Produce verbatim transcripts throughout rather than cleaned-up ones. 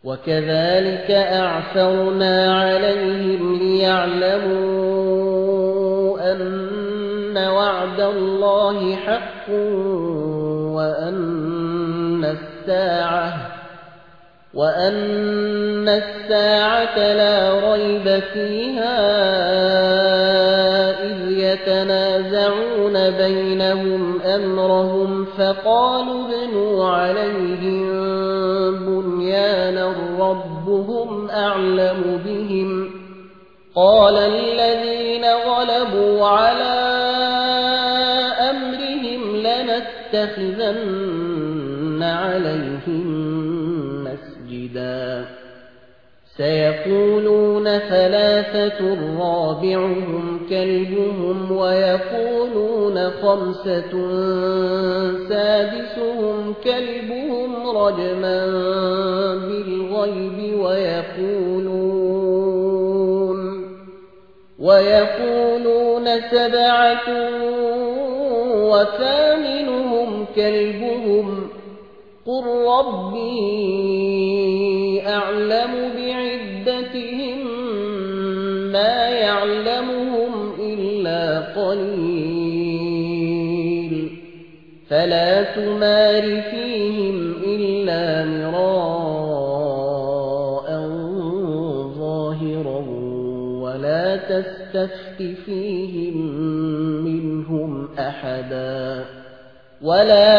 وكذلك أعثرنا عليهم ليعلموا أن وعد الله حق وأن الساعة وأن الساعة لا ريب فيها إذ يتنازعون بينهم أمرهم فقالوا ابنوا عليهم بنيانا ربهم أعلم بهم قال الذين غلبوا على أمرهم لنتخذن عليهم مسجدا سيقولون ثلاثة رابعهم كلبهم ويقولون خمسة سادسهم كلبهم رجما بالغيب ويقولون ويقولون سبعة وثامنهم كلبهم قل ربي أعلم بعدتهم ما يعلمهم إلا قليل فلا تمار فيهم إلا مراء ظاهرا ولا تستفت فيهم منهم أحدا ولا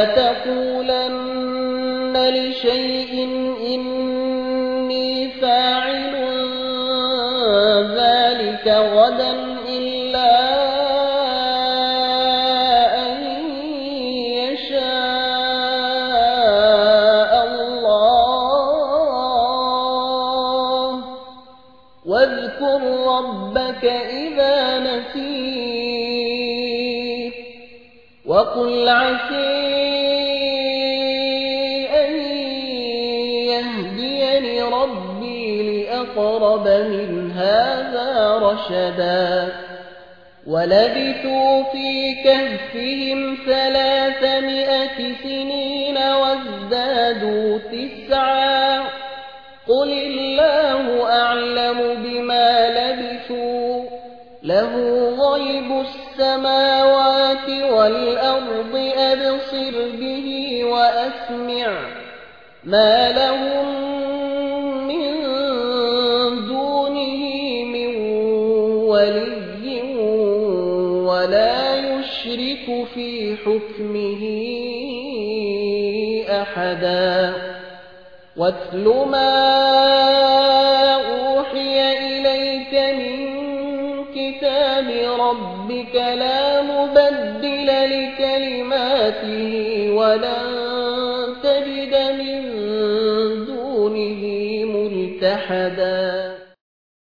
تقولن لشيء إني فاعل ذلك غدا إلا أن يشاء الله واذكر ربك إذا نسيت وقل عسى أن يهديني ربي لأقرب من هذا رشدا ولبثوا في كهفهم ثلاثمائة سنين وازدادوا تسعا قل الله أعلم بما لبثوا له غيب السماوات والأرض أبصر به وأسمع ما لهم من دونه من ولي ولا يشرك في حكمه أحدا واتل ما أوحي إليك من كتاب ربك لا مبدل لكلماته ولن تجد من دونه ملتحدا.